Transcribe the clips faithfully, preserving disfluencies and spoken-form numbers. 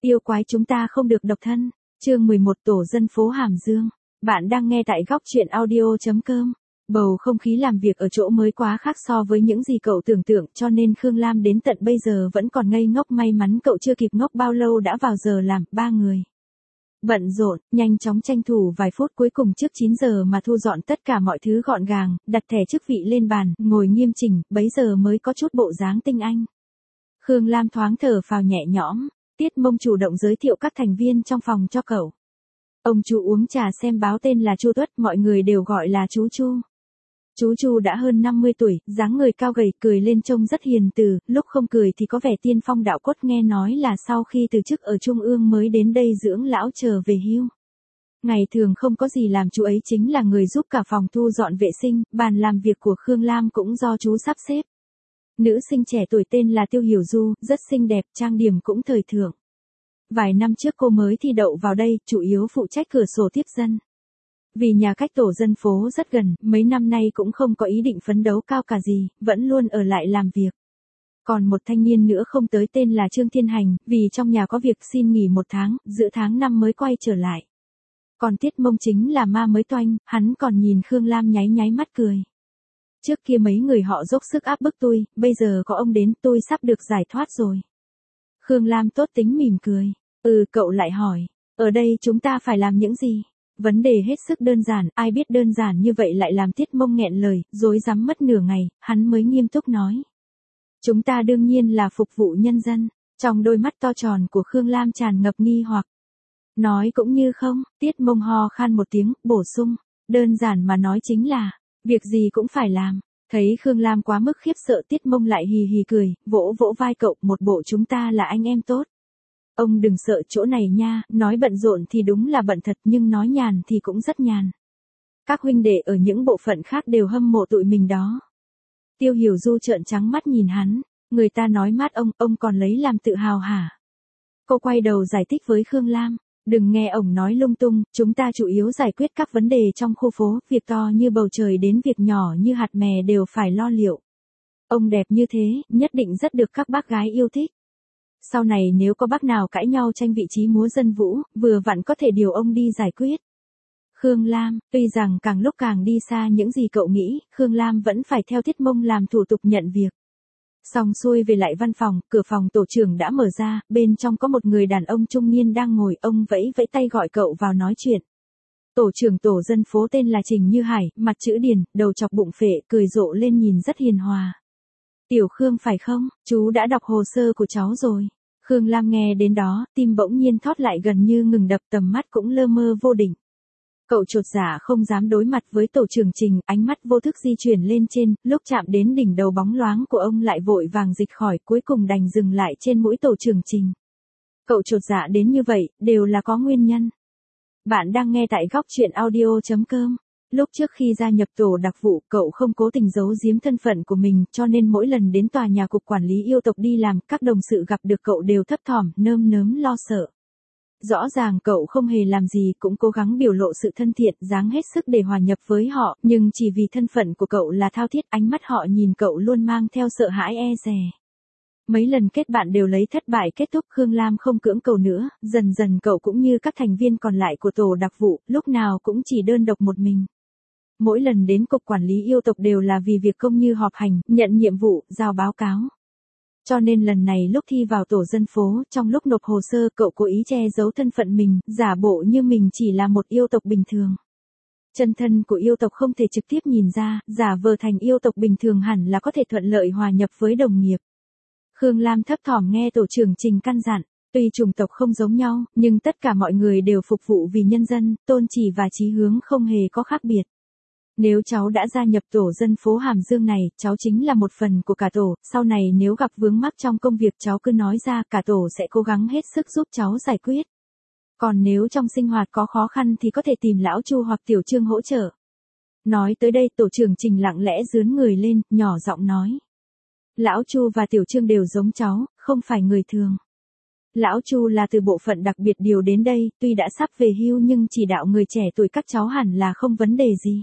Yêu quái chúng ta không được độc thân. Chương mười một Tổ dân phố Hàm Dương. Bạn đang nghe tại góc truyện audio chấm com. Bầu không khí làm việc ở chỗ mới quá khác so với những gì cậu tưởng tượng, cho nên Khương Lam đến tận bây giờ vẫn còn ngây ngốc. May mắn cậu chưa kịp ngốc bao lâu đã vào giờ làm. Ba người bận rộn, nhanh chóng tranh thủ vài phút cuối cùng trước chín giờ mà thu dọn tất cả mọi thứ gọn gàng, đặt thẻ chức vị lên bàn, ngồi nghiêm chỉnh, bấy giờ mới có chút bộ dáng tinh anh. Khương Lam thoáng thở phào nhẹ nhõm. Tiết Mông chủ động giới thiệu các thành viên trong phòng cho cậu. Ông chú uống trà xem báo tên là Chu Tuất, mọi người đều gọi là chú Chu. Chú Chu đã hơn năm mươi tuổi, dáng người cao gầy, cười lên trông rất hiền từ, lúc không cười thì có vẻ tiên phong đạo cốt, nghe nói là sau khi từ chức ở Trung ương mới đến đây dưỡng lão trở về hưu. Ngày thường không có gì làm, chú ấy chính là người giúp cả phòng thu dọn vệ sinh, bàn làm việc của Khương Lam cũng do chú sắp xếp. Nữ sinh trẻ tuổi tên là Tiêu Hiểu Du, rất xinh đẹp, trang điểm cũng thời thượng. Vài năm trước cô mới thi đậu vào đây, chủ yếu phụ trách cửa sổ tiếp dân. Vì nhà cách tổ dân phố rất gần, mấy năm nay cũng không có ý định phấn đấu cao cả gì, vẫn luôn ở lại làm việc. Còn một thanh niên nữa không tới tên là Trương Thiên Hành, vì trong nhà có việc xin nghỉ một tháng, giữa tháng năm mới quay trở lại. Còn Tiết Mông chính là ma mới toanh, hắn còn nhìn Khương Lam nháy nháy mắt cười. Trước kia mấy người họ dốc sức áp bức tôi, bây giờ có ông đến tôi sắp được giải thoát rồi. Khương Lam tốt tính mỉm cười. Ừ, cậu lại hỏi, ở đây chúng ta phải làm những gì? Vấn đề hết sức đơn giản, ai biết đơn giản như vậy lại làm Tiết Mông nghẹn lời, rối rắm mất nửa ngày, hắn mới nghiêm túc nói. Chúng ta đương nhiên là phục vụ nhân dân. Trong đôi mắt to tròn của Khương Lam tràn ngập nghi hoặc. Nói cũng như không, Tiết Mông ho khan một tiếng, bổ sung. Đơn giản mà nói chính là, việc gì cũng phải làm. Thấy Khương Lam quá mức khiếp sợ, Tiết Mông lại hì hì cười, vỗ vỗ vai cậu, một bộ chúng ta là anh em tốt. Ông đừng sợ chỗ này nha, nói bận rộn thì đúng là bận thật, nhưng nói nhàn thì cũng rất nhàn. Các huynh đệ ở những bộ phận khác đều hâm mộ tụi mình đó. Tiêu Hiểu Du trợn trắng mắt nhìn hắn, người ta nói mát ông, ông còn lấy làm tự hào hả? Cô quay đầu giải thích với Khương Lam. Đừng nghe ổng nói lung tung, chúng ta chủ yếu giải quyết các vấn đề trong khu phố, việc to như bầu trời đến việc nhỏ như hạt mè đều phải lo liệu. Ông đẹp như thế, nhất định rất được các bác gái yêu thích. Sau này nếu có bác nào cãi nhau tranh vị trí múa dân vũ, vừa vặn có thể điều ông đi giải quyết. Khương Lam, tuy rằng càng lúc càng đi xa những gì cậu nghĩ, Khương Lam vẫn phải theo Tiết Mông làm thủ tục nhận việc. Xong xuôi về lại văn phòng, cửa phòng tổ trưởng đã mở ra, bên trong có một người đàn ông trung niên đang ngồi, ông vẫy vẫy tay gọi cậu vào nói chuyện. Tổ trưởng tổ dân phố tên là Trình Như Hải, mặt chữ điền, đầu chọc bụng phệ, cười rộ lên nhìn rất hiền hòa. Tiểu Khương phải không, chú đã đọc hồ sơ của cháu rồi. Khương Lam nghe đến đó, tim bỗng nhiên thót lại gần như ngừng đập, tầm mắt cũng lơ mơ vô định. Cậu chột dạ không dám đối mặt với tổ trưởng Trình, ánh mắt vô thức di chuyển lên trên, lúc chạm đến đỉnh đầu bóng loáng của ông lại vội vàng dịch khỏi, cuối cùng đành dừng lại trên mũi tổ trưởng Trình. Cậu chột dạ đến như vậy, đều là có nguyên nhân. Bạn đang nghe tại góc truyện audio chấm com. Lúc trước khi gia nhập tổ đặc vụ, cậu không cố tình giấu giếm thân phận của mình, cho nên mỗi lần đến tòa nhà cục quản lý yêu tộc đi làm, các đồng sự gặp được cậu đều thấp thỏm, nơm nớm lo sợ. Rõ ràng cậu không hề làm gì, cũng cố gắng biểu lộ sự thân thiện, dáng hết sức để hòa nhập với họ, nhưng chỉ vì thân phận của cậu là thao thiết, ánh mắt họ nhìn cậu luôn mang theo sợ hãi e dè. Mấy lần kết bạn đều lấy thất bại kết thúc, Khương Lam không cưỡng cầu nữa, dần dần cậu cũng như các thành viên còn lại của tổ đặc vụ, lúc nào cũng chỉ đơn độc một mình. Mỗi lần đến cục quản lý yêu tộc đều là vì việc công như họp hành, nhận nhiệm vụ, giao báo cáo. Cho nên lần này lúc thi vào tổ dân phố, trong lúc nộp hồ sơ cậu cố ý che giấu thân phận mình, giả bộ như mình chỉ là một yêu tộc bình thường. Chân thân của yêu tộc không thể trực tiếp nhìn ra, giả vờ thành yêu tộc bình thường hẳn là có thể thuận lợi hòa nhập với đồng nghiệp. Khương Lam thấp thỏm nghe tổ trưởng Trình căn dặn, tuy chủng tộc không giống nhau, nhưng tất cả mọi người đều phục vụ vì nhân dân, tôn chỉ và chí hướng không hề có khác biệt. Nếu cháu đã gia nhập tổ dân phố Hàm Dương này, cháu chính là một phần của cả tổ, sau này nếu gặp vướng mắc trong công việc cháu cứ nói ra, cả tổ sẽ cố gắng hết sức giúp cháu giải quyết. Còn nếu trong sinh hoạt có khó khăn thì có thể tìm lão Chu hoặc Tiểu Trương hỗ trợ. Nói tới đây tổ trưởng Trình lặng lẽ dướn người lên, nhỏ giọng nói. Lão Chu và Tiểu Trương đều giống cháu, không phải người thường. Lão Chu là từ bộ phận đặc biệt điều đến đây, tuy đã sắp về hưu nhưng chỉ đạo người trẻ tuổi các cháu hẳn là không vấn đề gì.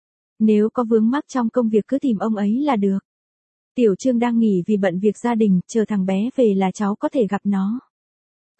Nếu có vướng mắc trong công việc cứ tìm ông ấy là được. Tiểu Trương đang nghỉ vì bận việc gia đình, chờ thằng bé về là cháu có thể gặp nó.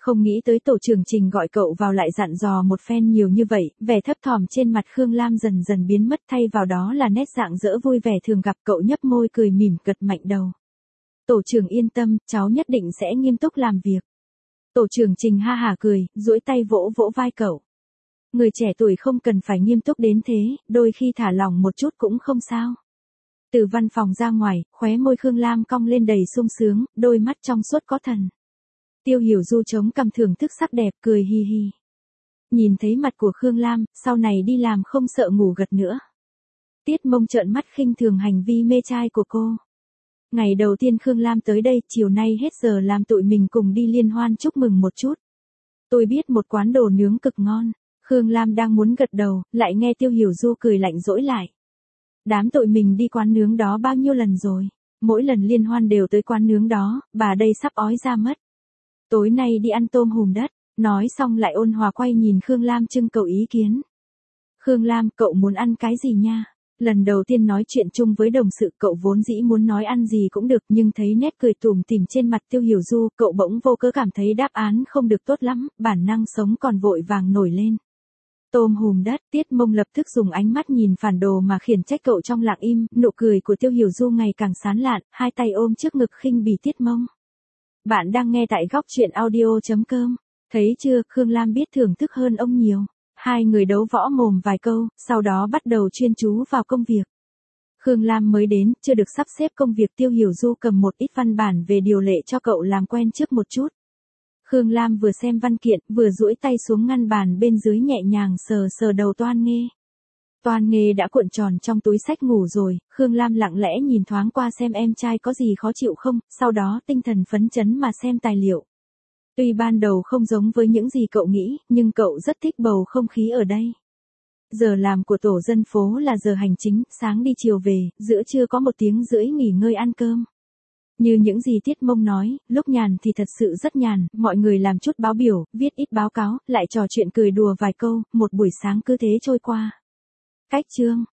Không nghĩ tới tổ trưởng Trình gọi cậu vào lại dặn dò một phen nhiều như vậy, vẻ thấp thỏm trên mặt Khương Lam dần dần biến mất, thay vào đó là nét rạng rỡ vui vẻ thường gặp. Cậu nhấp môi cười mỉm gật mạnh đầu. Tổ trưởng yên tâm, cháu nhất định sẽ nghiêm túc làm việc. Tổ trưởng Trình ha hả cười, duỗi tay vỗ vỗ vai cậu. Người trẻ tuổi không cần phải nghiêm túc đến thế, đôi khi thả lỏng một chút cũng không sao. Từ văn phòng ra ngoài, khóe môi Khương Lam cong lên đầy sung sướng, đôi mắt trong suốt có thần. Tiêu Hiểu Du chống cằm thưởng thức sắc đẹp, cười hi hi. Nhìn thấy mặt của Khương Lam, sau này đi làm không sợ ngủ gật nữa. Tiết Mông trợn mắt khinh thường hành vi mê trai của cô. Ngày đầu tiên Khương Lam tới đây, chiều nay hết giờ làm tụi mình cùng đi liên hoan chúc mừng một chút. Tôi biết một quán đồ nướng cực ngon. Khương Lam đang muốn gật đầu, lại nghe Tiêu Hiểu Du cười lạnh dỗi lại. Đám tụi mình đi quán nướng đó bao nhiêu lần rồi, mỗi lần liên hoan đều tới quán nướng đó, bà đây sắp ói ra mất. Tối nay đi ăn tôm hùm đất, nói xong lại ôn hòa quay nhìn Khương Lam trưng cầu ý kiến. Khương Lam, cậu muốn ăn cái gì nha? Lần đầu tiên nói chuyện chung với đồng sự, cậu vốn dĩ muốn nói ăn gì cũng được, nhưng thấy nét cười tủm tỉm trên mặt Tiêu Hiểu Du, cậu bỗng vô cớ cảm thấy đáp án không được tốt lắm, bản năng sống còn vội vàng nổi lên. Tôm hùm đất. Tiết Mông lập tức dùng ánh mắt nhìn phản đồ mà khiển trách cậu trong lặng im, nụ cười của Tiêu Hiểu Du ngày càng sán lạn, hai tay ôm trước ngực khinh bỉ Tiết Mông. Bạn đang nghe tại góc truyện audio chấm com. Thấy chưa, Khương Lam biết thưởng thức hơn ông nhiều. Hai người đấu võ mồm vài câu, sau đó bắt đầu chuyên chú vào công việc. Khương Lam mới đến, chưa được sắp xếp công việc. Tiêu Hiểu Du cầm một ít văn bản về điều lệ cho cậu làm quen trước một chút. Khương Lam vừa xem văn kiện, vừa duỗi tay xuống ngăn bàn bên dưới nhẹ nhàng sờ sờ đầu Toan Nghê. Toan Nghê đã cuộn tròn trong túi xách ngủ rồi, Khương Lam lặng lẽ nhìn thoáng qua xem em trai có gì khó chịu không, sau đó tinh thần phấn chấn mà xem tài liệu. Tuy ban đầu không giống với những gì cậu nghĩ, nhưng cậu rất thích bầu không khí ở đây. Giờ làm của tổ dân phố là giờ hành chính, sáng đi chiều về, giữa trưa có một tiếng rưỡi nghỉ ngơi ăn cơm. Như những gì Tiết Mông nói, lúc nhàn thì thật sự rất nhàn, mọi người làm chút báo biểu, viết ít báo cáo, lại trò chuyện cười đùa vài câu, một buổi sáng cứ thế trôi qua. Cách chương